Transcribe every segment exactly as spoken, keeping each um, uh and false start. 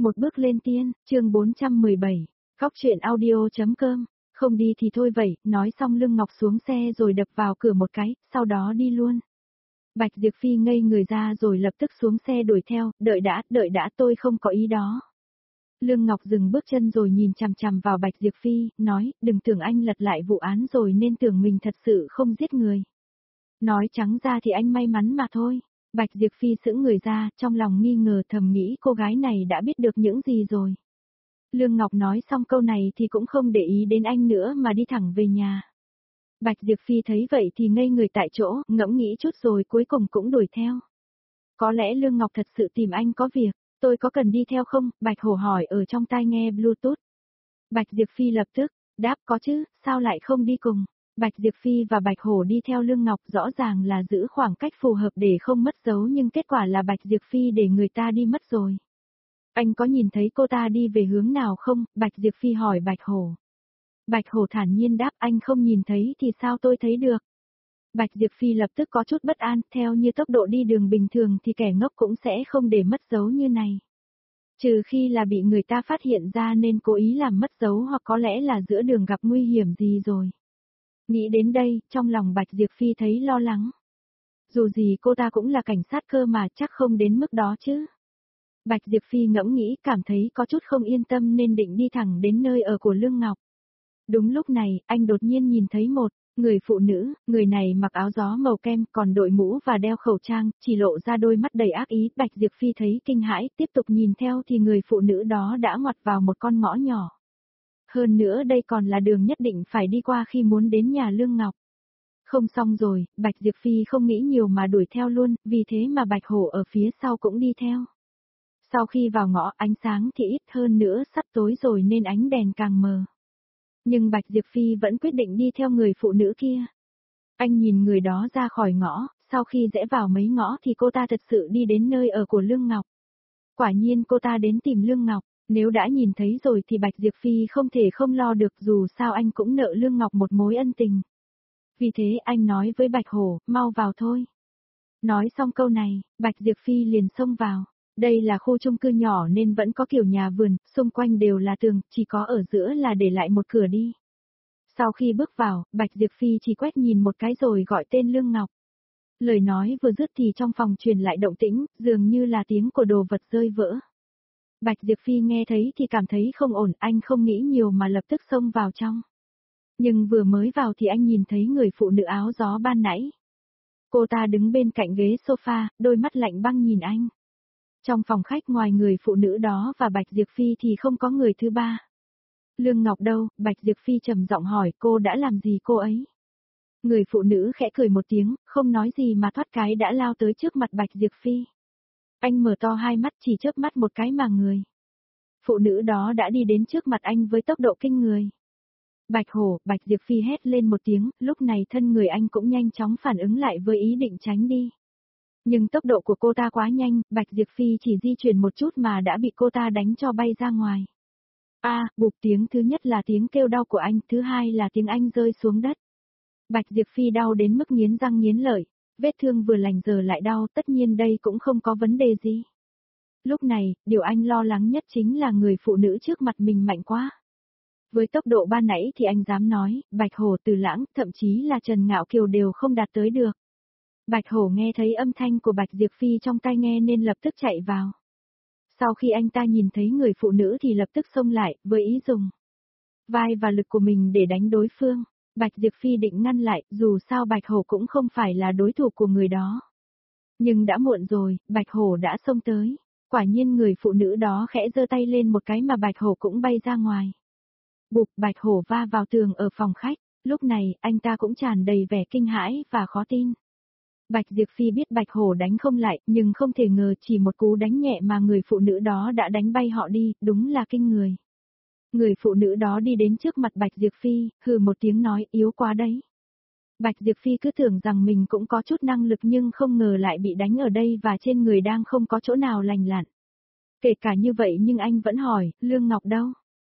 Một bước lên tiên, chương bốn trăm mười bảy, Cóc truyện audio.com, không đi thì thôi vậy, nói xong Lương Ngọc xuống xe rồi đập vào cửa một cái, sau đó đi luôn. Bạch Diệp Phi ngây người ra rồi lập tức xuống xe đuổi theo, đợi đã, đợi đã, tôi không có ý đó. Lương Ngọc dừng bước chân rồi nhìn chằm chằm vào Bạch Diệp Phi, nói, đừng tưởng anh lật lại vụ án rồi nên tưởng mình thật sự không giết người. Nói trắng ra thì anh may mắn mà thôi. Bạch Diệp Phi sững người ra, trong lòng nghi ngờ thầm nghĩ cô gái này đã biết được những gì rồi. Lương Ngọc nói xong câu này thì cũng không để ý đến anh nữa mà đi thẳng về nhà. Bạch Diệp Phi thấy vậy thì ngây người tại chỗ, ngẫm nghĩ chút rồi cuối cùng cũng đuổi theo. Có lẽ Lương Ngọc thật sự tìm anh có việc, tôi có cần đi theo không? Bạch Hổ hỏi ở trong tai nghe Bluetooth. Bạch Diệp Phi lập tức, đáp có chứ, sao lại không đi cùng? Bạch Diệp Phi và Bạch Hổ đi theo Lương Ngọc rõ ràng là giữ khoảng cách phù hợp để không mất dấu nhưng kết quả là Bạch Diệp Phi để người ta đi mất rồi. Anh có nhìn thấy cô ta đi về hướng nào không? Bạch Diệp Phi hỏi Bạch Hổ. Bạch Hổ thản nhiên đáp anh không nhìn thấy thì sao tôi thấy được? Bạch Diệp Phi lập tức có chút bất an, theo như tốc độ đi đường bình thường thì kẻ ngốc cũng sẽ không để mất dấu như này. Trừ khi là bị người ta phát hiện ra nên cố ý làm mất dấu hoặc có lẽ là giữa đường gặp nguy hiểm gì rồi. Nghĩ đến đây, trong lòng Bạch Diệp Phi thấy lo lắng. Dù gì cô ta cũng là cảnh sát cơ mà chắc không đến mức đó chứ. Bạch Diệp Phi ngẫm nghĩ cảm thấy có chút không yên tâm nên định đi thẳng đến nơi ở của Lương Ngọc. Đúng lúc này, anh đột nhiên nhìn thấy một người phụ nữ, người này mặc áo gió màu kem còn đội mũ và đeo khẩu trang, chỉ lộ ra đôi mắt đầy ác ý. Bạch Diệp Phi thấy kinh hãi, tiếp tục nhìn theo thì người phụ nữ đó đã ngoặt vào một con ngõ nhỏ. Hơn nữa đây còn là đường nhất định phải đi qua khi muốn đến nhà Lương Ngọc. Không xong rồi, Bạch Diệp Phi không nghĩ nhiều mà đuổi theo luôn, vì thế mà Bạch Hổ ở phía sau cũng đi theo. Sau khi vào ngõ ánh sáng thì ít hơn nữa sắp tối rồi nên ánh đèn càng mờ. Nhưng Bạch Diệp Phi vẫn quyết định đi theo người phụ nữ kia. Anh nhìn người đó ra khỏi ngõ, sau khi rẽ vào mấy ngõ thì cô ta thật sự đi đến nơi ở của Lương Ngọc. Quả nhiên cô ta đến tìm Lương Ngọc. Nếu đã nhìn thấy rồi thì Bạch Diệp Phi không thể không lo được dù sao anh cũng nợ Lương Ngọc một mối ân tình. Vì thế anh nói với Bạch Hổ, mau vào thôi. Nói xong câu này, Bạch Diệp Phi liền xông vào. Đây là khu chung cư nhỏ nên vẫn có kiểu nhà vườn, xung quanh đều là tường, chỉ có ở giữa là để lại một cửa đi. Sau khi bước vào, Bạch Diệp Phi chỉ quét nhìn một cái rồi gọi tên Lương Ngọc. Lời nói vừa dứt thì trong phòng truyền lại động tĩnh, dường như là tiếng của đồ vật rơi vỡ. Bạch Diệp Phi nghe thấy thì cảm thấy không ổn, anh không nghĩ nhiều mà lập tức xông vào trong. Nhưng vừa mới vào thì anh nhìn thấy người phụ nữ áo gió ban nãy. Cô ta đứng bên cạnh ghế sofa, đôi mắt lạnh băng nhìn anh. Trong phòng khách ngoài người phụ nữ đó và Bạch Diệp Phi thì không có người thứ ba. Lương Ngọc đâu? Bạch Diệp Phi trầm giọng hỏi cô đã làm gì cô ấy? Người phụ nữ khẽ cười một tiếng, không nói gì mà thoát cái đã lao tới trước mặt Bạch Diệp Phi. Anh mở to hai mắt chỉ chớp mắt một cái mà người. Phụ nữ đó đã đi đến trước mặt anh với tốc độ kinh người. Bạch Hổ, Bạch Diệp Phi hét lên một tiếng, lúc này thân người anh cũng nhanh chóng phản ứng lại với ý định tránh đi. Nhưng tốc độ của cô ta quá nhanh, Bạch Diệp Phi chỉ di chuyển một chút mà đã bị cô ta đánh cho bay ra ngoài. A, à, bụp tiếng thứ nhất là tiếng kêu đau của anh, thứ hai là tiếng anh rơi xuống đất. Bạch Diệp Phi đau đến mức nghiến răng nghiến lợi, vết thương vừa lành giờ lại đau, tất nhiên đây cũng không có vấn đề gì. Lúc này, điều anh lo lắng nhất chính là người phụ nữ trước mặt mình mạnh quá. Với tốc độ ban nãy thì anh dám nói, Bạch Hổ, Từ Lãng, thậm chí là Trần Ngạo Kiều đều không đạt tới được. Bạch Hổ nghe thấy âm thanh của Bạch Diệp Phi trong tai nghe nên lập tức chạy vào. Sau khi anh ta nhìn thấy người phụ nữ thì lập tức xông lại, với ý dùng vai và lực của mình để đánh đối phương. Bạch Diệp Phi định ngăn lại, dù sao Bạch Hổ cũng không phải là đối thủ của người đó. Nhưng đã muộn rồi, Bạch Hổ đã xông tới. Quả nhiên người phụ nữ đó khẽ giơ tay lên một cái mà Bạch Hổ cũng bay ra ngoài. Bụp, Bạch Hổ va vào tường ở phòng khách, lúc này anh ta cũng tràn đầy vẻ kinh hãi và khó tin. Bạch Diệp Phi biết Bạch Hổ đánh không lại, nhưng không thể ngờ chỉ một cú đánh nhẹ mà người phụ nữ đó đã đánh bay họ đi, đúng là kinh người. Người phụ nữ đó đi đến trước mặt Bạch Diệp Phi, hừ một tiếng nói yếu quá đấy. Bạch Diệp Phi cứ tưởng rằng mình cũng có chút năng lực nhưng không ngờ lại bị đánh ở đây và trên người đang không có chỗ nào lành lặn. Kể cả như vậy nhưng anh vẫn hỏi, Lương Ngọc đâu?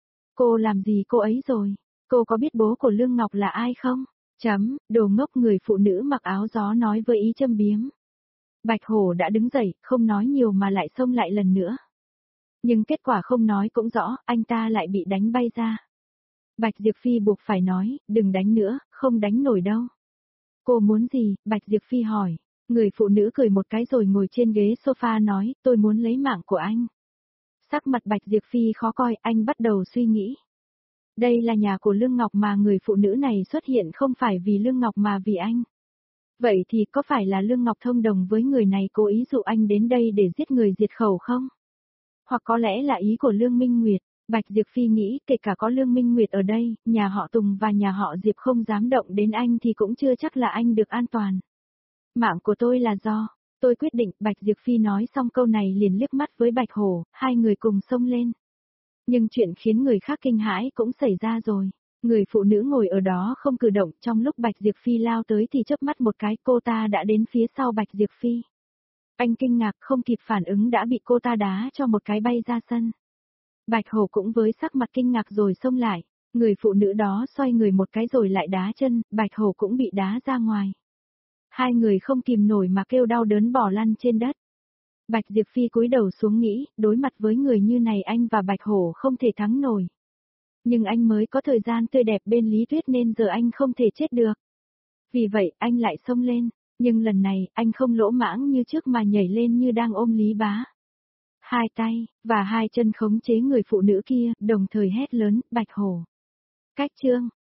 Cô làm gì cô ấy rồi? Cô có biết bố của Lương Ngọc là ai không? Chấm, đồ ngốc, người phụ nữ mặc áo gió nói với ý châm biếm. Bạch Hổ đã đứng dậy, không nói nhiều mà lại xông lại lần nữa. Nhưng kết quả không nói cũng rõ, anh ta lại bị đánh bay ra. Bạch Diệp Phi buộc phải nói, đừng đánh nữa, không đánh nổi đâu. Cô muốn gì? Bạch Diệp Phi hỏi. Người phụ nữ cười một cái rồi ngồi trên ghế sofa nói, tôi muốn lấy mạng của anh. Sắc mặt Bạch Diệp Phi khó coi, anh bắt đầu suy nghĩ. Đây là nhà của Lương Ngọc mà người phụ nữ này xuất hiện không phải vì Lương Ngọc mà vì anh. Vậy thì có phải là Lương Ngọc thông đồng với người này cố ý dụ anh đến đây để giết người diệt khẩu không? Hoặc có lẽ là ý của Lương Minh Nguyệt. Bạch Diệp Phi nghĩ kể cả có Lương Minh Nguyệt ở đây, nhà họ Tùng và nhà họ Diệp không dám động đến anh thì cũng chưa chắc là anh được an toàn. Mạng của tôi là do, tôi quyết định, Bạch Diệp Phi nói xong câu này liền liếc mắt với Bạch Hổ, hai người cùng xông lên. Nhưng chuyện khiến người khác kinh hãi cũng xảy ra rồi. Người phụ nữ ngồi ở đó không cử động, trong lúc Bạch Diệp Phi lao tới thì chớp mắt một cái cô ta đã đến phía sau Bạch Diệp Phi. Anh kinh ngạc không kịp phản ứng đã bị cô ta đá cho một cái bay ra sân. Bạch Hổ cũng với sắc mặt kinh ngạc rồi xông lại, người phụ nữ đó xoay người một cái rồi lại đá chân, Bạch Hổ cũng bị đá ra ngoài. Hai người không kìm nổi mà kêu đau đớn bỏ lăn trên đất. Bạch Diệp Phi cúi đầu xuống nghĩ, đối mặt với người như này anh và Bạch Hổ không thể thắng nổi. Nhưng anh mới có thời gian tươi đẹp bên Lý Tuyết nên giờ anh không thể chết được. Vì vậy anh lại xông lên, nhưng lần này anh không lỗ mãng như trước mà nhảy lên như đang ôm Lý Bá. Hai tay, và hai chân khống chế người phụ nữ kia, đồng thời hét lớn, Bạch Hổ. Cách chương.